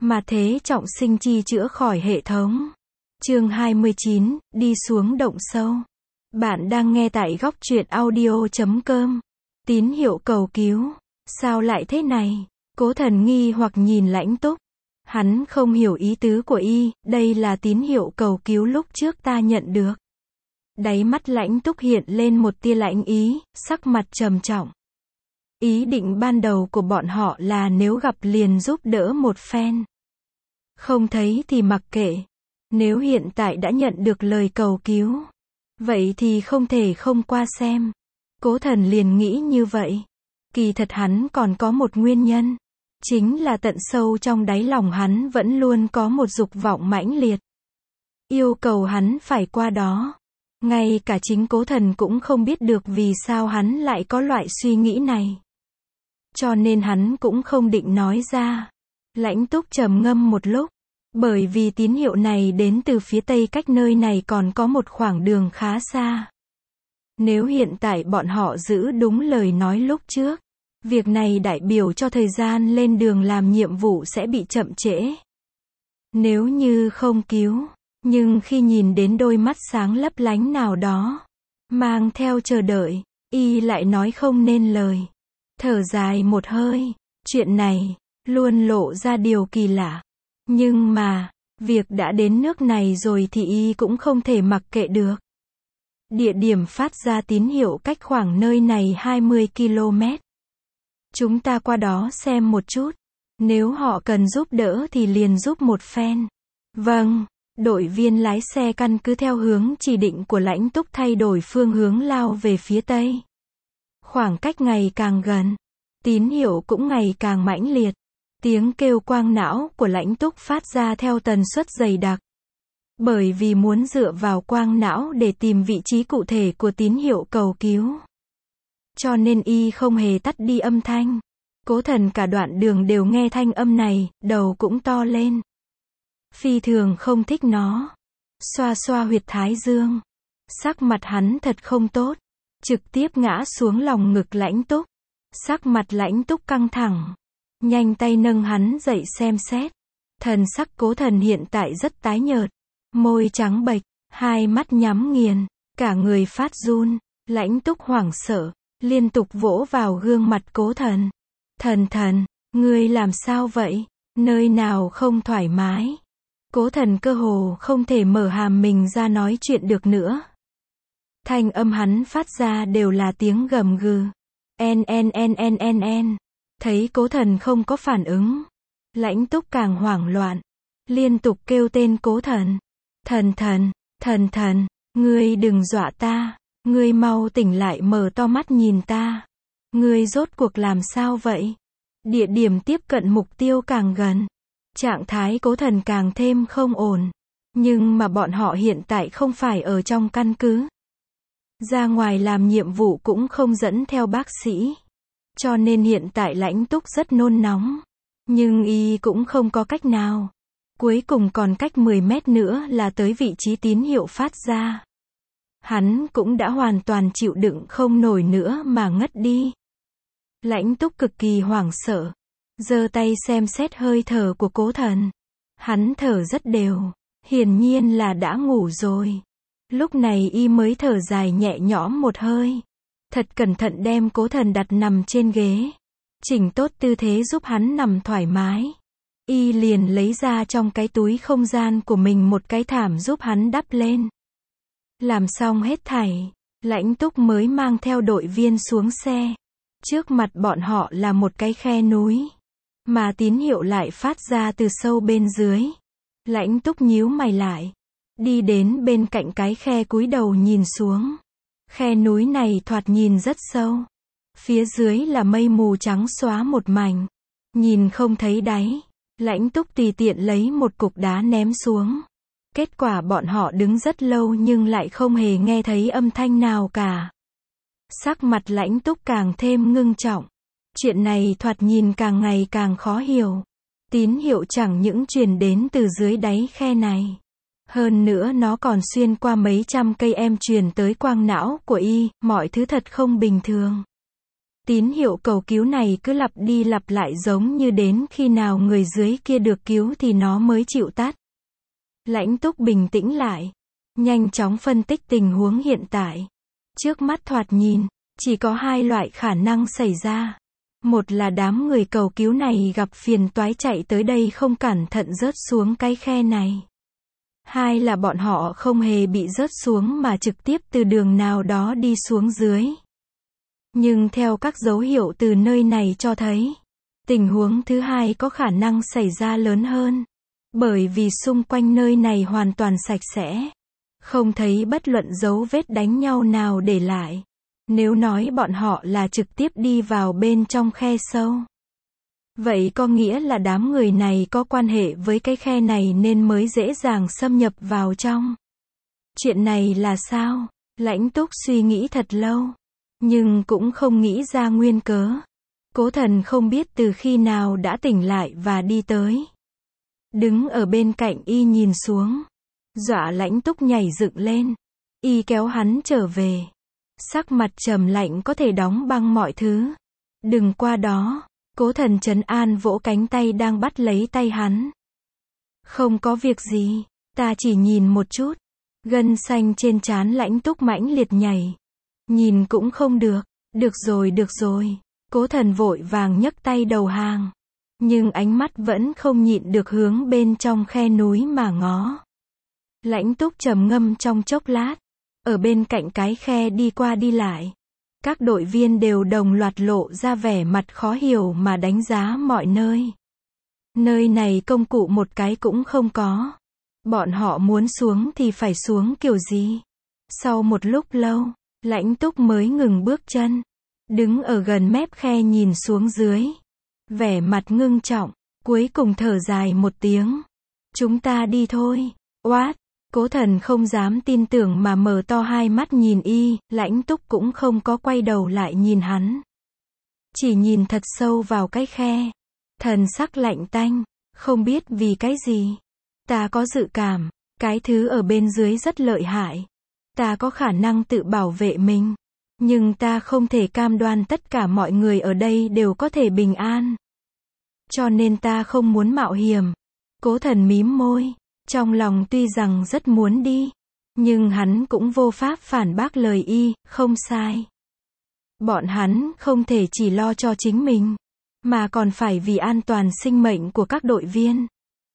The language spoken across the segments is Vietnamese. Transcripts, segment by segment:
Mà thế trọng sinh chi chữa khỏi hệ thống. Chương 29, đi xuống động sâu. Bạn đang nghe tại góc truyện audio.com. Tín hiệu cầu cứu. Sao lại thế này? Cố Thần nghi hoặc nhìn Lãnh Túc. Hắn không hiểu ý tứ của y, đây là tín hiệu cầu cứu lúc trước ta nhận được. Đáy mắt Lãnh Túc hiện lên một tia lạnh ý, sắc mặt trầm trọng. Ý định ban đầu của bọn họ là nếu gặp liền giúp đỡ một phen. Không thấy thì mặc kệ. Nếu hiện tại đã nhận được lời cầu cứu, vậy thì không thể không qua xem. Cố Thần liền nghĩ như vậy. Kỳ thật hắn còn có một nguyên nhân. Chính là tận sâu trong đáy lòng hắn vẫn luôn có một dục vọng mãnh liệt. Yêu cầu hắn phải qua đó. Ngay cả chính Cố Thần cũng không biết được vì sao hắn lại có loại suy nghĩ này. Cho nên hắn cũng không định nói ra. Lãnh Túc trầm ngâm một lúc. Bởi vì tín hiệu này đến từ phía tây cách nơi này còn có một khoảng đường khá xa. Nếu hiện tại bọn họ giữ đúng lời nói lúc trước, việc này đại biểu cho thời gian lên đường làm nhiệm vụ sẽ bị chậm trễ. Nếu như không cứu, nhưng khi nhìn đến đôi mắt sáng lấp lánh nào đó, mang theo chờ đợi, y lại nói không nên lời. Thở dài một hơi, chuyện này, luôn lộ ra điều kỳ lạ. Nhưng mà, việc đã đến nước này rồi thì y cũng không thể mặc kệ được. Địa điểm phát ra tín hiệu cách khoảng nơi này 20 km. Chúng ta qua đó xem một chút. Nếu họ cần giúp đỡ thì liền giúp một phen. Vâng, đội viên lái xe căn cứ theo hướng chỉ định của Lãnh Túc thay đổi phương hướng lao về phía tây. Khoảng cách ngày càng gần, tín hiệu cũng ngày càng mãnh liệt. Tiếng kêu quang não của Lãnh Túc phát ra theo tần suất dày đặc. Bởi vì muốn dựa vào quang não để tìm vị trí cụ thể của tín hiệu cầu cứu. Cho nên y không hề tắt đi âm thanh. Cố Thần cả đoạn đường đều nghe thanh âm này, đầu cũng to lên. Phi thường không thích nó. Xoa xoa huyệt thái dương. Sắc mặt hắn thật không tốt. Trực tiếp ngã xuống lòng ngực Lãnh Túc. Sắc mặt Lãnh Túc căng thẳng. Nhanh tay nâng hắn dậy xem xét. Thần sắc Cố Thần hiện tại rất tái nhợt. Môi trắng bệch, hai mắt nhắm nghiền, cả người phát run. Lãnh Túc hoảng sợ, liên tục vỗ vào gương mặt Cố Thần. Thần, ngươi làm sao vậy? Nơi nào không thoải mái? Cố Thần cơ hồ không thể mở hàm mình ra nói chuyện được nữa. Thanh âm hắn phát ra đều là tiếng gầm gừ. En. Thấy Cố Thần không có phản ứng. Lãnh Túc càng hoảng loạn. Liên tục kêu tên Cố Thần. Thần, ngươi đừng dọa ta. Ngươi mau tỉnh lại mở to mắt nhìn ta. Ngươi rốt cuộc làm sao vậy? Địa điểm tiếp cận mục tiêu càng gần. Trạng thái Cố Thần càng thêm không ổn. Nhưng mà bọn họ hiện tại không phải ở trong căn cứ. Ra ngoài làm nhiệm vụ cũng không dẫn theo bác sĩ. Cho nên hiện tại Lãnh Túc rất nôn nóng. Nhưng y cũng không có cách nào. Cuối cùng còn cách 10 mét nữa là tới vị trí tín hiệu phát ra. Hắn cũng đã hoàn toàn chịu đựng không nổi nữa mà ngất đi. Lãnh Túc cực kỳ hoảng sợ. Giơ tay xem xét hơi thở của Cố Thần. Hắn thở rất đều. Hiển nhiên là đã ngủ rồi. Lúc này y mới thở dài nhẹ nhõm một hơi. Thật cẩn thận đem Cố Thần đặt nằm trên ghế. Chỉnh tốt tư thế giúp hắn nằm thoải mái. Y liền lấy ra trong cái túi không gian của mình một cái thảm giúp hắn đắp lên. Làm xong hết thảy, Lãnh Túc mới mang theo đội viên xuống xe. Trước mặt bọn họ là một cái khe núi. Mà tín hiệu lại phát ra từ sâu bên dưới. Lãnh Túc nhíu mày lại. Đi đến bên cạnh cái khe cúi đầu nhìn xuống. Khe núi này thoạt nhìn rất sâu. Phía dưới là mây mù trắng xóa một mảnh. Nhìn không thấy đáy. Lãnh Túc tùy tiện lấy một cục đá ném xuống. Kết quả bọn họ đứng rất lâu nhưng lại không hề nghe thấy âm thanh nào cả. Sắc mặt Lãnh Túc càng thêm ngưng trọng. Chuyện này thoạt nhìn càng ngày càng khó hiểu. Tín hiệu chẳng những truyền đến từ dưới đáy khe này. Hơn nữa nó còn xuyên qua mấy trăm cây em truyền tới quang não của y, mọi thứ thật không bình thường. Tín hiệu cầu cứu này cứ lặp đi lặp lại giống như đến khi nào người dưới kia được cứu thì nó mới chịu tắt. Lãnh Túc bình tĩnh lại, nhanh chóng phân tích tình huống hiện tại. Trước mắt thoạt nhìn, chỉ có hai loại khả năng xảy ra. Một là đám người cầu cứu này gặp phiền toái chạy tới đây không cẩn thận rớt xuống cái khe này. Hai là bọn họ không hề bị rớt xuống mà trực tiếp từ đường nào đó đi xuống dưới. Nhưng theo các dấu hiệu từ nơi này cho thấy, tình huống thứ hai có khả năng xảy ra lớn hơn. Bởi vì xung quanh nơi này hoàn toàn sạch sẽ. Không thấy bất luận dấu vết đánh nhau nào để lại. Nếu nói bọn họ là trực tiếp đi vào bên trong khe sâu. Vậy có nghĩa là đám người này có quan hệ với cái khe này nên mới dễ dàng xâm nhập vào trong. Chuyện này là sao? Lãnh Túc suy nghĩ thật lâu. Nhưng cũng không nghĩ ra nguyên cớ. Cố Thần không biết từ khi nào đã tỉnh lại và đi tới. Đứng ở bên cạnh y nhìn xuống. Dọa Lãnh Túc nhảy dựng lên. Y kéo hắn trở về. Sắc mặt trầm lạnh có thể đóng băng mọi thứ. Đừng qua đó. Cố Thần trấn an vỗ cánh tay đang bắt lấy tay hắn. Không có việc gì. Ta chỉ nhìn một chút. Gân xanh trên trán Lãnh Túc mãnh liệt nhảy. Nhìn cũng không được. Được rồi. Cố Thần vội vàng nhấc tay đầu hàng. Nhưng ánh mắt vẫn không nhịn được hướng bên trong khe núi mà ngó. Lãnh Túc trầm ngâm trong chốc lát. Ở bên cạnh cái khe đi qua đi lại. Các đội viên đều đồng loạt lộ ra vẻ mặt khó hiểu mà đánh giá mọi nơi. Nơi này công cụ một cái cũng không có. Bọn họ muốn xuống thì phải xuống kiểu gì? Sau một lúc lâu, Lãnh Túc mới ngừng bước chân. Đứng ở gần mép khe nhìn xuống dưới. Vẻ mặt ngưng trọng, cuối cùng thở dài một tiếng. Chúng ta đi thôi. Oát! Cố Thần không dám tin tưởng mà mở to hai mắt nhìn y, Lãnh Túc cũng không có quay đầu lại nhìn hắn. Chỉ nhìn thật sâu vào cái khe. Thần sắc lạnh tanh, không biết vì cái gì. Ta có dự cảm, cái thứ ở bên dưới rất lợi hại. Ta có khả năng tự bảo vệ mình. Nhưng ta không thể cam đoan tất cả mọi người ở đây đều có thể bình an. Cho nên ta không muốn mạo hiểm. Cố Thần mím môi. Trong lòng tuy rằng rất muốn đi. Nhưng hắn cũng vô pháp phản bác lời y, không sai. Bọn hắn không thể chỉ lo cho chính mình. Mà còn phải vì an toàn sinh mệnh của các đội viên.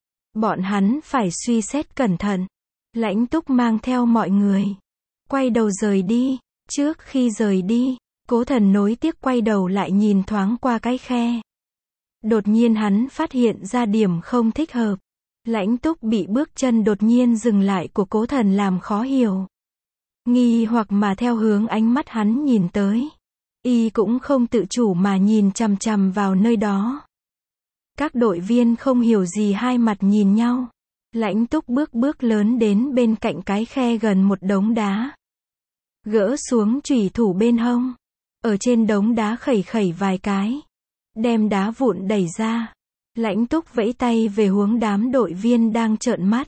Bọn hắn phải suy xét cẩn thận. Lãnh Túc mang theo mọi người. Quay đầu rời đi. Trước khi rời đi, Cố Thần nối tiếc quay đầu lại nhìn thoáng qua cái khe. Đột nhiên hắn phát hiện ra điểm không thích hợp. Lãnh Túc bị bước chân đột nhiên dừng lại của Cố Thần làm khó hiểu. Nghi hoặc mà theo hướng ánh mắt hắn nhìn tới. Y cũng không tự chủ mà nhìn chằm chằm vào nơi đó. Các đội viên không hiểu gì hai mặt nhìn nhau. Lãnh Túc bước lớn đến bên cạnh cái khe gần một đống đá. Gỡ xuống chủy thủ bên hông. Ở trên đống đá khẩy khẩy vài cái. Đem đá vụn đẩy ra. Lãnh Túc vẫy tay về hướng đám đội viên đang trợn mắt.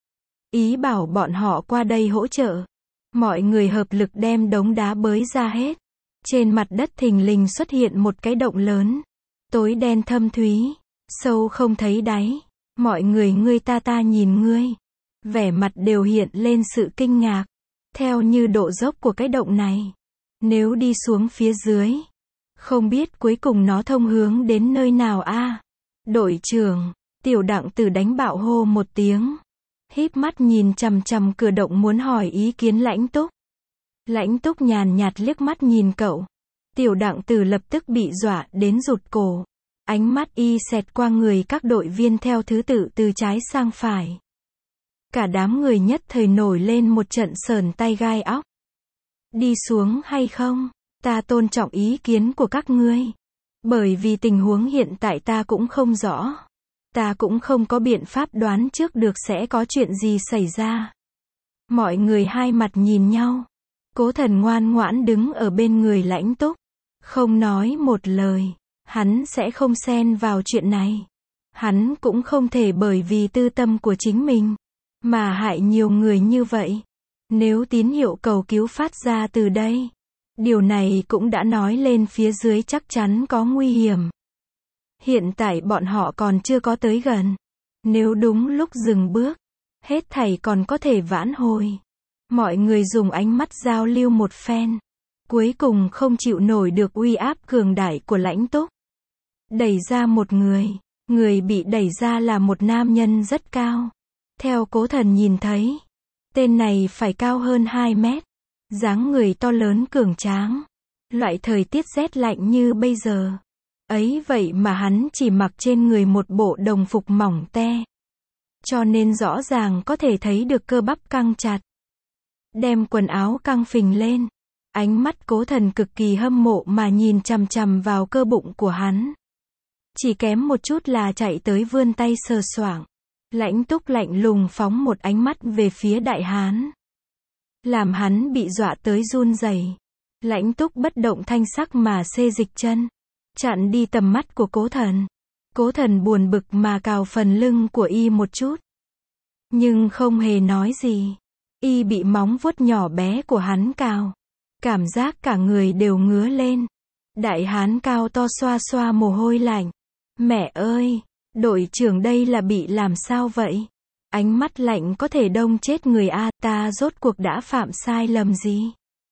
Ý bảo bọn họ qua đây hỗ trợ. Mọi người hợp lực đem đống đá bới ra hết. Trên mặt đất thình lình xuất hiện một cái động lớn. Tối đen thâm thúy. Sâu không thấy đáy. Mọi người ngươi ta nhìn ngươi. Vẻ mặt đều hiện lên sự kinh ngạc. Theo như độ dốc của cái động này. Nếu đi xuống phía dưới. Không biết cuối cùng nó thông hướng đến nơi nào a? Đội trưởng, Tiểu Đặng Tử đánh bạo hô một tiếng. Híp mắt nhìn chằm chằm cửa động muốn hỏi ý kiến Lãnh Túc. Lãnh Túc nhàn nhạt liếc mắt nhìn cậu. Tiểu Đặng Tử lập tức bị dọa đến rụt cổ. Ánh mắt y xẹt qua người các đội viên theo thứ tự từ trái sang phải. Cả đám người nhất thời nổi lên một trận sởn tay gai óc. Đi xuống hay không? Ta tôn trọng ý kiến của các ngươi. Bởi vì tình huống hiện tại ta cũng không rõ. Ta cũng không có biện pháp đoán trước được sẽ có chuyện gì xảy ra. Mọi người hai mặt nhìn nhau. Cố Thần ngoan ngoãn đứng ở bên người Lãnh Túc. Không nói một lời. Hắn sẽ không xen vào chuyện này. Hắn cũng không thể bởi vì tư tâm của chính mình. Mà hại nhiều người như vậy. Nếu tín hiệu cầu cứu phát ra từ đây. Điều này cũng đã nói lên phía dưới chắc chắn có nguy hiểm. Hiện tại bọn họ còn chưa có tới gần. Nếu đúng lúc dừng bước, hết thảy còn có thể vãn hồi. Mọi người dùng ánh mắt giao lưu một phen. Cuối cùng không chịu nổi được uy áp cường đại của Lãnh Túc. Đẩy ra một người. Người bị đẩy ra là một nam nhân rất cao. Theo Cố Thần nhìn thấy, tên này phải cao hơn 2 mét. Dáng người to lớn cường tráng. Loại thời tiết rét lạnh như bây giờ. Ấy vậy mà hắn chỉ mặc trên người một bộ đồng phục mỏng te. Cho nên rõ ràng có thể thấy được cơ bắp căng chặt. Đem quần áo căng phình lên. Ánh mắt Cố Thần cực kỳ hâm mộ mà nhìn chằm chằm vào cơ bụng của hắn. Chỉ kém một chút là chạy tới vươn tay sờ soạng. Lãnh Túc lạnh lùng phóng một ánh mắt về phía đại hán. Làm hắn bị dọa tới run rẩy. Lãnh Túc bất động thanh sắc mà xê dịch chân. Chặn đi tầm mắt của Cố Thần. Cố Thần buồn bực mà cào phần lưng của y một chút. Nhưng không hề nói gì. Y bị móng vuốt nhỏ bé của hắn cào. Cảm giác cả người đều ngứa lên. Đại hán cao to xoa xoa mồ hôi lạnh. Mẹ ơi, đội trưởng đây là bị làm sao vậy? Ánh mắt lạnh có thể đông chết người a, ta rốt cuộc đã phạm sai lầm gì?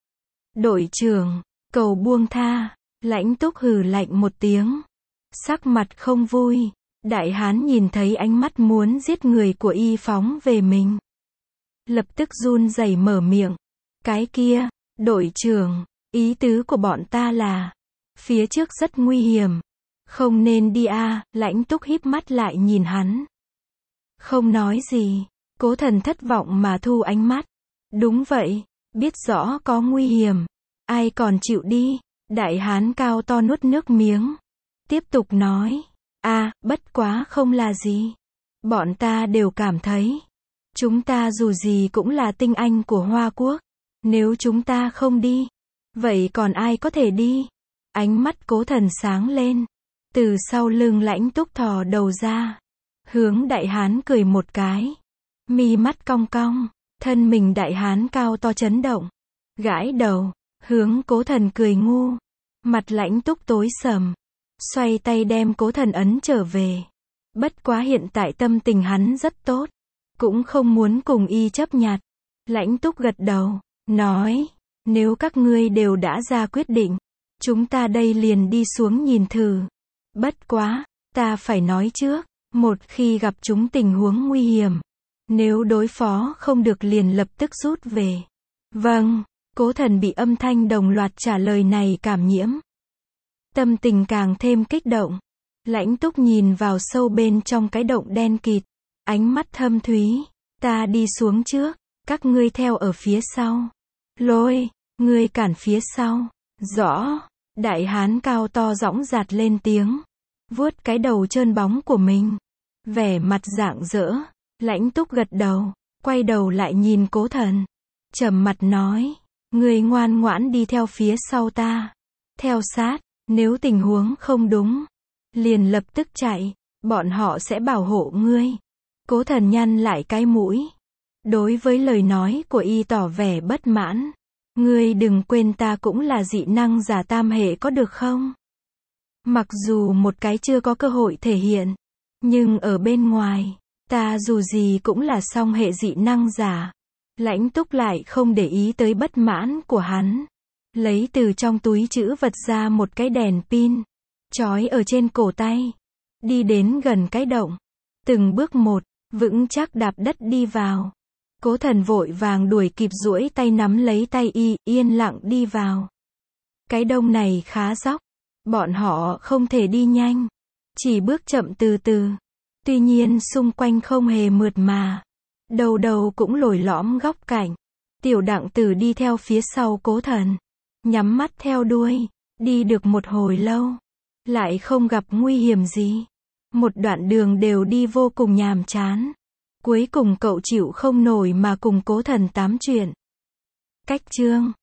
Đội trưởng, cầu buông tha. Lãnh Túc hừ lạnh một tiếng. Sắc mặt không vui. Đại hán nhìn thấy ánh mắt muốn giết người của y phóng về mình. Lập tức run rẩy mở miệng. Cái kia, đội trưởng, ý tứ của bọn ta là, phía trước rất nguy hiểm. Không nên đi a. Lãnh Túc híp mắt lại nhìn hắn. Không nói gì. Cố Thần thất vọng mà thu ánh mắt. Đúng vậy, biết rõ có nguy hiểm. Ai còn chịu đi. Đại hán cao to nuốt nước miếng. Tiếp tục nói. Bất quá không là gì. Bọn ta đều cảm thấy. Chúng ta dù gì cũng là tinh anh của Hoa Quốc. Nếu chúng ta không đi, vậy còn ai có thể đi? Ánh mắt Cố Thần sáng lên. Từ sau lưng Lãnh Túc thò đầu ra. Hướng đại hán cười một cái. Mi mắt cong cong. Thân mình đại hán cao to chấn động. Gãi đầu. Hướng Cố Thần cười ngu. Mặt Lãnh Túc tối sầm. Xoay tay đem Cố Thần ấn trở về. Bất quá hiện tại tâm tình hắn rất tốt. Cũng không muốn cùng y chấp nhặt. Lãnh Túc gật đầu. Nói. Nếu các ngươi đều đã ra quyết định. Chúng ta đây liền đi xuống nhìn thử. Bất quá. Ta phải nói trước. Một khi gặp chúng tình huống nguy hiểm. Nếu đối phó không được liền lập tức rút về. Vâng. Cố Thần bị âm thanh đồng loạt trả lời này cảm nhiễm. Tâm tình càng thêm kích động. Lãnh Túc nhìn vào sâu bên trong cái động đen kịt. Ánh mắt thâm thúy. Ta đi xuống trước. Các ngươi theo ở phía sau. Lôi. Ngươi cản phía sau. Rõ. Đại hán cao to dõng dạc lên tiếng. Vuốt cái đầu trơn bóng của mình. Vẻ mặt rạng rỡ. Lãnh Túc gật đầu. Quay đầu lại nhìn Cố Thần. Trầm mặt nói. Ngươi ngoan ngoãn đi theo phía sau ta. Theo sát. Nếu tình huống không đúng. Liền lập tức chạy. Bọn họ sẽ bảo hộ ngươi. Cố Thần nhăn lại cái mũi. Đối với lời nói của y tỏ vẻ bất mãn. Ngươi đừng quên ta cũng là dị năng giả tam hệ có được không? Mặc dù một cái chưa có cơ hội thể hiện. Nhưng ở bên ngoài. Ta dù gì cũng là song hệ dị năng giả. Lãnh Túc lại không để ý tới bất mãn của hắn. Lấy từ trong túi trữ vật ra một cái đèn pin. Trói ở trên cổ tay. Đi đến gần cái động. Từng bước một. Vững chắc đạp đất đi vào. Cố Thần vội vàng đuổi kịp duỗi tay nắm lấy tay y, yên lặng đi vào. Cái đông này khá dốc. Bọn họ không thể đi nhanh. Chỉ bước chậm từ từ. Tuy nhiên xung quanh không hề mượt mà. Đầu đầu cũng lồi lõm góc cạnh. Tiểu Đặng Tử đi theo phía sau Cố Thần. Nhắm mắt theo đuôi. Đi được một hồi lâu. Lại không gặp nguy hiểm gì. Một đoạn đường đều đi vô cùng nhàm chán. Cuối cùng cậu chịu không nổi mà cùng Cố Thần tám chuyện. Cách chương